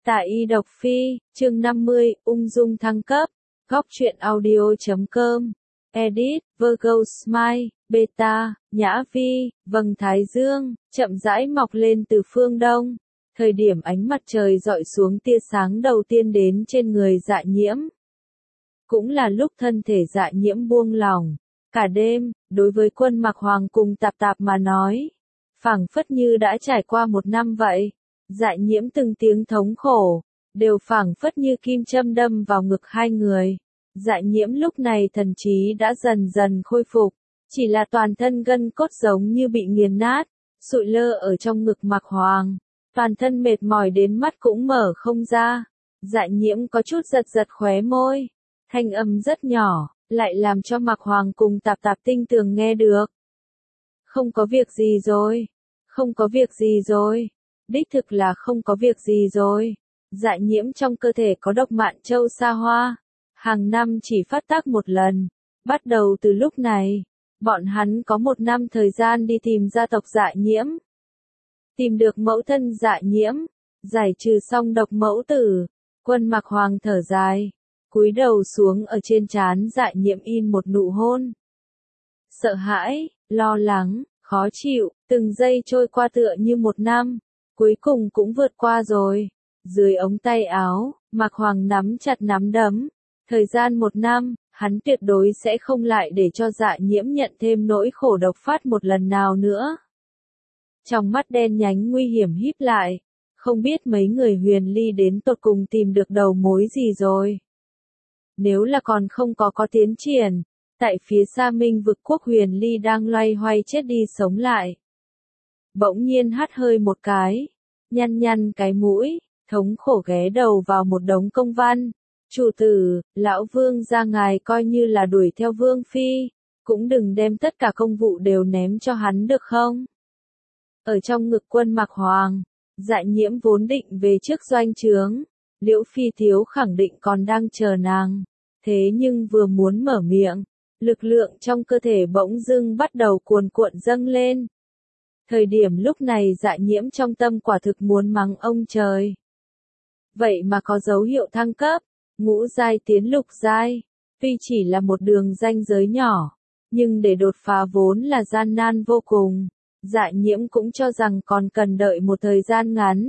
Tại Y Độc Phi, chương 50, ung dung thăng cấp. Góc truyện audio.com. Edit, Virgo Smile, Beta, Nhã Vi, vầng thái dương, chậm rãi mọc lên từ phương đông. Thời điểm ánh mặt trời dọi xuống tia sáng đầu tiên đến trên người Dạ Nhiễm. Cũng là lúc thân thể Dạ Nhiễm buông lỏng. Cả đêm, đối với Quân Mặc Hoàng cùng Tạp Tạp mà nói, phảng phất như đã trải qua một năm vậy. Dạ Nhiễm từng tiếng thống khổ, đều phảng phất như kim châm đâm vào ngực hai người. Dạ Nhiễm lúc này thần trí đã dần dần khôi phục, chỉ là toàn thân gân cốt giống như bị nghiền nát, sụi lơ ở trong ngực Mặc Hoàng, toàn thân mệt mỏi đến mắt cũng mở không ra. Dạ Nhiễm có chút giật giật khóe môi, thanh âm rất nhỏ, lại làm cho Mặc Hoàng cùng Tạp Tạp tinh tường nghe được. Không có việc gì rồi, không có việc gì rồi. Đích thực là không có việc gì rồi. Dạ Nhiễm trong cơ thể có độc mạn châu sa hoa, hàng năm chỉ phát tác một lần. Bắt đầu từ lúc này, bọn hắn có một năm thời gian đi tìm gia tộc Dạ Nhiễm. Tìm được mẫu thân Dạ Nhiễm, giải trừ xong độc mẫu tử. Quân Mặc Hoàng thở dài, cúi đầu xuống ở trên trán Dạ Nhiễm in một nụ hôn. Sợ hãi, lo lắng, khó chịu, từng giây trôi qua tựa như một năm. Cuối cùng cũng vượt qua rồi. Dưới ống tay áo, Mặc Hoàng nắm chặt nắm đấm. Thời gian một năm, hắn tuyệt đối sẽ không lại để cho Dạ Nhiễm nhận thêm nỗi khổ độc phát một lần nào nữa. Trong mắt đen nhánh nguy hiểm híp lại. Không biết mấy người Huyền Ly đến tột cùng tìm được đầu mối gì rồi. Nếu là còn không có tiến triển, tại phía xa Minh vực quốc Huyền Ly đang loay hoay chết đi sống lại. Bỗng nhiên hắt hơi một cái, nhăn cái mũi, thống khổ ghé đầu vào một đống công văn. Chủ tử, lão vương gia ngài coi như là đuổi theo vương phi, cũng đừng đem tất cả công vụ đều ném cho hắn được không? Ở trong ngực Quân Mặc Hoàng, Dạ Nhiễm vốn định về trước doanh trướng, Liễu Phi thiếu khẳng định còn đang chờ nàng. Thế nhưng vừa muốn mở miệng, lực lượng trong cơ thể bỗng dưng bắt đầu cuồn cuộn dâng lên. Thời điểm lúc này Dạ Nhiễm trong tâm quả thực muốn mắng ông trời. Vậy mà có dấu hiệu thăng cấp, ngũ giai tiến lục giai, tuy chỉ là một đường ranh giới nhỏ, nhưng để đột phá vốn là gian nan vô cùng. Dạ Nhiễm cũng cho rằng còn cần đợi một thời gian ngắn.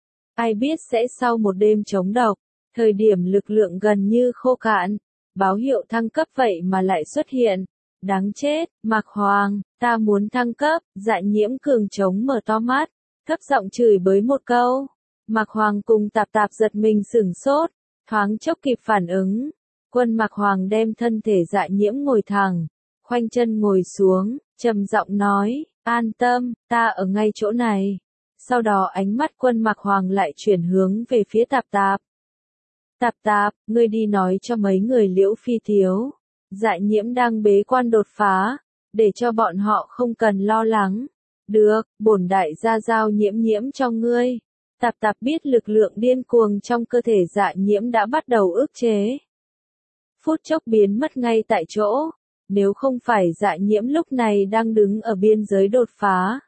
Ai biết sẽ sau một đêm chống độc, thời điểm lực lượng gần như khô cạn, báo hiệu thăng cấp vậy mà lại xuất hiện. Đáng chết, Mặc Hoàng, ta muốn thăng cấp. Dạ Nhiễm cường trống mở to mắt, thấp giọng chửi bới một câu. Mặc Hoàng cùng Tạp Tạp giật mình sửng sốt, thoáng chốc kịp phản ứng. Quân Mặc Hoàng đem thân thể Dạ Nhiễm ngồi thẳng, khoanh chân ngồi xuống, trầm giọng nói, an tâm, ta ở ngay chỗ này. Sau đó ánh mắt Quân Mặc Hoàng lại chuyển hướng về phía Tạp Tạp. Tạp Tạp, ngươi đi nói cho mấy người Liễu Phi thiếu. Dạ Nhiễm đang bế quan đột phá, để cho bọn họ không cần lo lắng. Được, bổn đại gia giao Nhiễm cho ngươi. Tạp Tạp biết lực lượng điên cuồng trong cơ thể Dạ Nhiễm đã bắt đầu ức chế. Phút chốc biến mất ngay tại chỗ, nếu không phải Dạ Nhiễm lúc này đang đứng ở biên giới đột phá.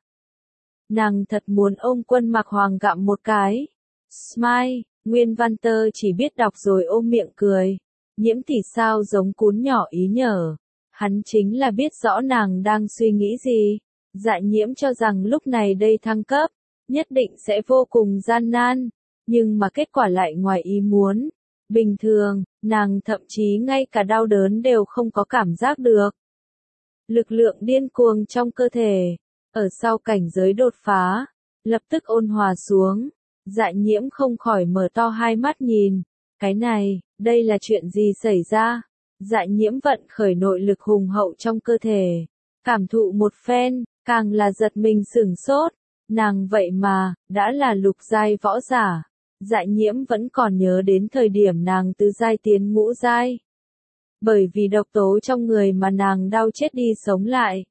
Nàng thật muốn ôm Quân Mặc Hoàng gặm một cái. Smile, Nguyên Văn Tơ chỉ biết đọc rồi ôm miệng cười. Nhiễm tỷ sao giống cún nhỏ ý nhở. Hắn chính là biết rõ nàng đang suy nghĩ gì. Dạ Nhiễm cho rằng lúc này đây thăng cấp, nhất định sẽ vô cùng gian nan. Nhưng mà kết quả lại ngoài ý muốn. Bình thường, nàng thậm chí ngay cả đau đớn đều không có cảm giác được. Lực lượng điên cuồng trong cơ thể, ở sau cảnh giới đột phá, lập tức ôn hòa xuống. Dạ Nhiễm không khỏi mở to hai mắt nhìn. Cái này, đây là chuyện gì xảy ra? Dạ Nhiễm vận khởi nội lực hùng hậu trong cơ thể. Cảm thụ một phen, càng là giật mình sửng sốt. Nàng vậy mà, đã là lục giai võ giả. Dạ Nhiễm vẫn còn nhớ đến thời điểm nàng từ giai tiến ngũ giai. Bởi vì độc tố trong người mà nàng đau chết đi sống lại.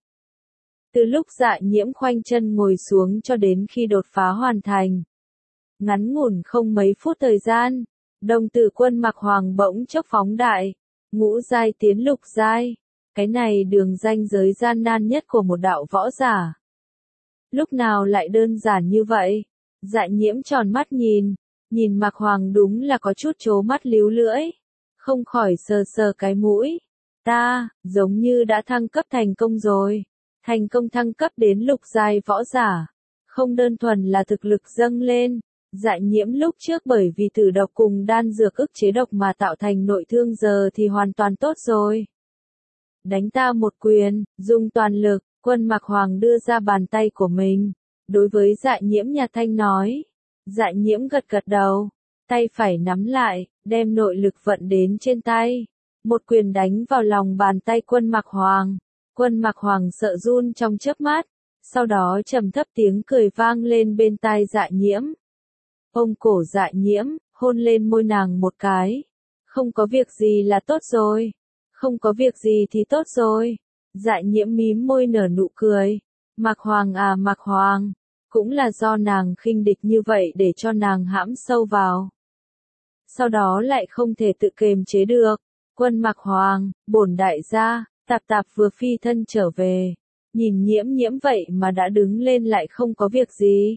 Từ lúc Dạ Nhiễm khoanh chân ngồi xuống cho đến khi đột phá hoàn thành. Ngắn ngủn không mấy phút thời gian. Đồng tử Quân Mặc Hoàng bỗng chốc phóng đại, ngũ giai tiến lục giai, cái này đường ranh giới gian nan nhất của một đạo võ giả. Lúc nào lại đơn giản như vậy? Dạ Nhiễm tròn mắt nhìn, Nhìn Mạc Hoàng đúng là có chút trố mắt líu lưỡi. Không khỏi sờ sờ cái mũi. Ta, giống như đã thăng cấp thành công rồi. Thành công thăng cấp đến lục giai võ giả. Không đơn thuần là thực lực dâng lên. Dạ nhiễm lúc trước bởi vì tử độc cùng đan dược ức chế độc mà tạo thành nội thương giờ thì hoàn toàn tốt rồi. Đánh ta một quyền, dùng toàn lực, Quân Mạc Hoàng đưa ra bàn tay của mình. Đối với dạ nhiễm nhà Thanh nói. Dạ nhiễm gật gật đầu. Tay phải nắm lại, đem nội lực vận đến trên tay. Một quyền đánh vào lòng bàn tay Quân Mạc Hoàng. Quân Mạc Hoàng sợ run trong chớp mắt. Sau đó trầm thấp tiếng cười vang lên bên tai dạ nhiễm. Ôm cổ dạ nhiễm, hôn lên môi nàng một cái. Không có việc gì là tốt rồi. Không có việc gì thì tốt rồi. Dạ nhiễm mím môi nở nụ cười. Mạc Hoàng à Mạc Hoàng. Cũng là do nàng khinh địch như vậy để cho nàng hãm sâu vào. Sau đó lại không thể tự kiềm chế được. Quân Mạc Hoàng, bổn đại gia, Tạp Tạp vừa phi thân trở về. Nhìn nhiễm nhiễm vậy mà đã đứng lên lại không có việc gì.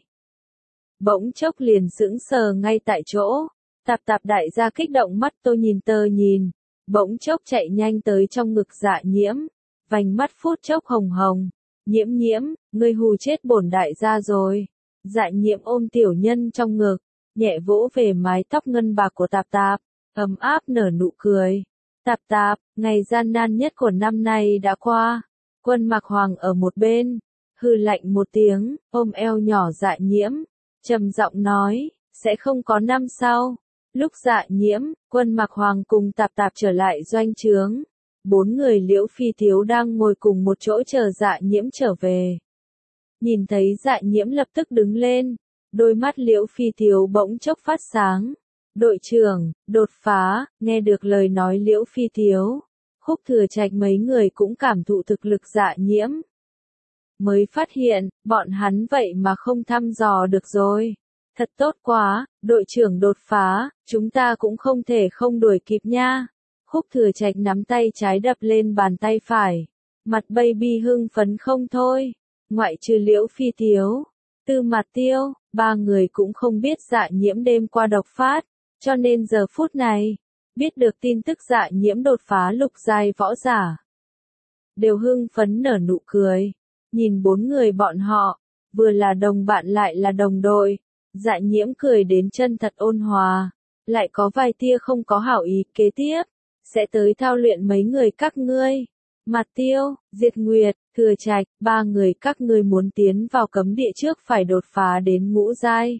Bỗng chốc liền sững sờ ngay tại chỗ. Tạp Tạp đại gia kích động mắt tôi nhìn tơ nhìn. Bỗng chốc chạy nhanh tới trong ngực dạ nhiễm. Vành mắt phút chốc hồng hồng. Nhiễm nhiễm, ngươi hù chết bổn đại gia rồi. Dạ nhiễm ôm tiểu nhân trong ngực. Nhẹ vỗ về mái tóc ngân bạc của Tạp Tạp. Ấm áp nở nụ cười. Tạp Tạp, ngày gian nan nhất của năm nay đã qua. Quân Mạc Hoàng ở một bên. Hừ lạnh một tiếng, ôm eo nhỏ dạ nhiễm. Trầm giọng nói, sẽ không có năm sau. Lúc dạ nhiễm, Quân Mạc Hoàng cùng Tạp Tạp trở lại doanh trướng. 4 người Liễu Phi Thiếu đang ngồi cùng một chỗ chờ dạ nhiễm trở về. Nhìn thấy dạ nhiễm lập tức đứng lên. Đôi mắt Liễu Phi Thiếu bỗng chốc phát sáng. Đội trưởng, đột phá, nghe được lời nói Liễu Phi Thiếu. Khúc Thừa Trạch mấy người cũng cảm thụ thực lực dạ nhiễm. Mới phát hiện, bọn hắn vậy mà không thăm dò được rồi. Thật tốt quá, đội trưởng đột phá, chúng ta cũng không thể không đuổi kịp nha. Khúc Thừa Trạch nắm tay trái đập lên bàn tay phải. Mặt baby hưng phấn không thôi. Ngoại trừ Liễu Phi Thiếu, Tư Mạt Tiêu, 3 người cũng không biết dạ nhiễm đêm qua độc phát. Cho nên giờ phút này, biết được tin tức dạ nhiễm đột phá lục giai võ giả. Đều hưng phấn nở nụ cười. Nhìn 4 người bọn họ, vừa là đồng bạn lại là đồng đội. Dạ nhiễm cười đến chân thật ôn hòa. Lại có vài tia không có hảo ý kế tiếp. Sẽ tới thao luyện mấy người các ngươi. Mạt Tiêu, Diệt Nguyệt, Thừa Trạch, 3 người các ngươi muốn tiến vào cấm địa trước phải đột phá đến ngũ giai.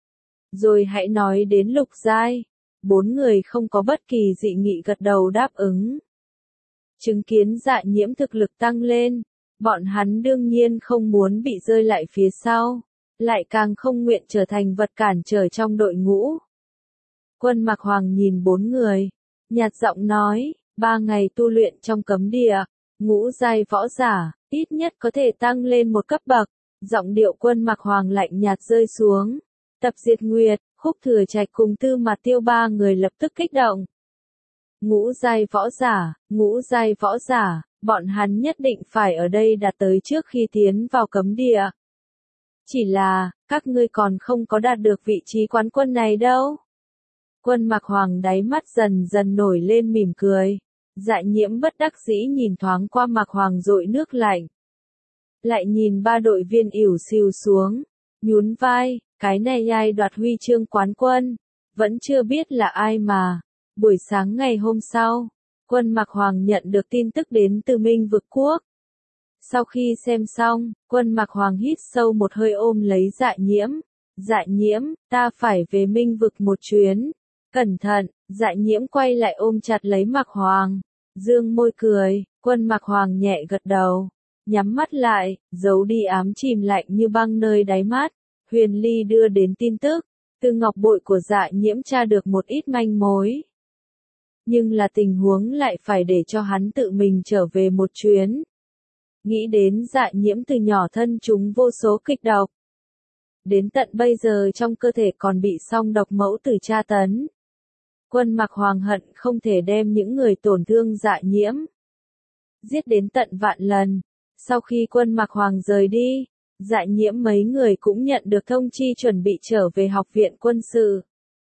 Rồi hãy nói đến lục giai. 4 người không có bất kỳ dị nghị gật đầu đáp ứng. Chứng kiến dạ nhiễm thực lực tăng lên. Bọn hắn đương nhiên không muốn bị rơi lại phía sau. Lại càng không nguyện trở thành vật cản trở trong đội ngũ. Quân Mạc Hoàng nhìn 4 người. Nhạt giọng nói, 3 ngày tu luyện trong cấm địa, ngũ giai võ giả, ít nhất có thể tăng lên một cấp bậc. Giọng điệu Quân Mạc Hoàng lạnh nhạt rơi xuống. Tập Diệt Nguyệt, Khúc Thừa Trạch cùng Tư Mạt Tiêu 3 người lập tức kích động. Ngũ giai võ giả, bọn hắn nhất định phải ở đây đạt tới trước khi tiến vào cấm địa. Chỉ là, các ngươi còn không có đạt được vị trí quán quân này đâu. Quân Mạc Hoàng đáy mắt dần dần nổi lên mỉm cười. Dạ nhiễm bất đắc dĩ nhìn thoáng qua Mạc Hoàng dội nước lạnh. Lại nhìn 3 đội viên ỉu xìu xuống. Nhún vai, cái này ai đoạt huy chương quán quân. Vẫn chưa biết là ai mà. Buổi sáng ngày hôm sau, Quân Mạc Hoàng nhận được tin tức đến từ Minh Vực Quốc. Sau khi xem xong, Quân Mạc Hoàng hít sâu một hơi ôm lấy dạ nhiễm. Dạ nhiễm, ta phải về Minh Vực một chuyến. Cẩn thận, dạ nhiễm quay lại ôm chặt lấy Mạc Hoàng. Dương môi cười, Quân Mạc Hoàng nhẹ gật đầu. Nhắm mắt lại, giấu đi ám chìm lạnh như băng nơi đáy mắt. Huyền Ly đưa đến tin tức. Từ ngọc bội của dạ nhiễm tra được một ít manh mối. Nhưng là tình huống lại phải để cho hắn tự mình trở về một chuyến. Nghĩ đến dạ nhiễm từ nhỏ thân chúng vô số kịch độc. Đến tận bây giờ trong cơ thể còn bị song độc mẫu tử tra tấn. Quân Mạc Hoàng hận không thể đem những người tổn thương dạ nhiễm giết đến tận vạn lần. Sau khi Quân Mạc Hoàng rời đi, dạ nhiễm mấy người cũng nhận được thông chi chuẩn bị trở về học viện quân sự.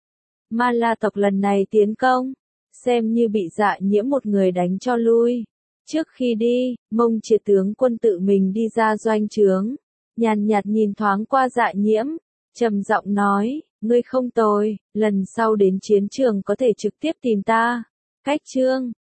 Ma La tộc lần này tiến công, xem như bị Dạ Nhiễm một người đánh cho lui. Trước khi đi, Mông Triệt tướng quân tự mình đi ra doanh trướng, nhàn nhạt nhìn thoáng qua Dạ Nhiễm, trầm giọng nói, ngươi không tồi, lần sau đến chiến trường có thể trực tiếp tìm ta. Cách chương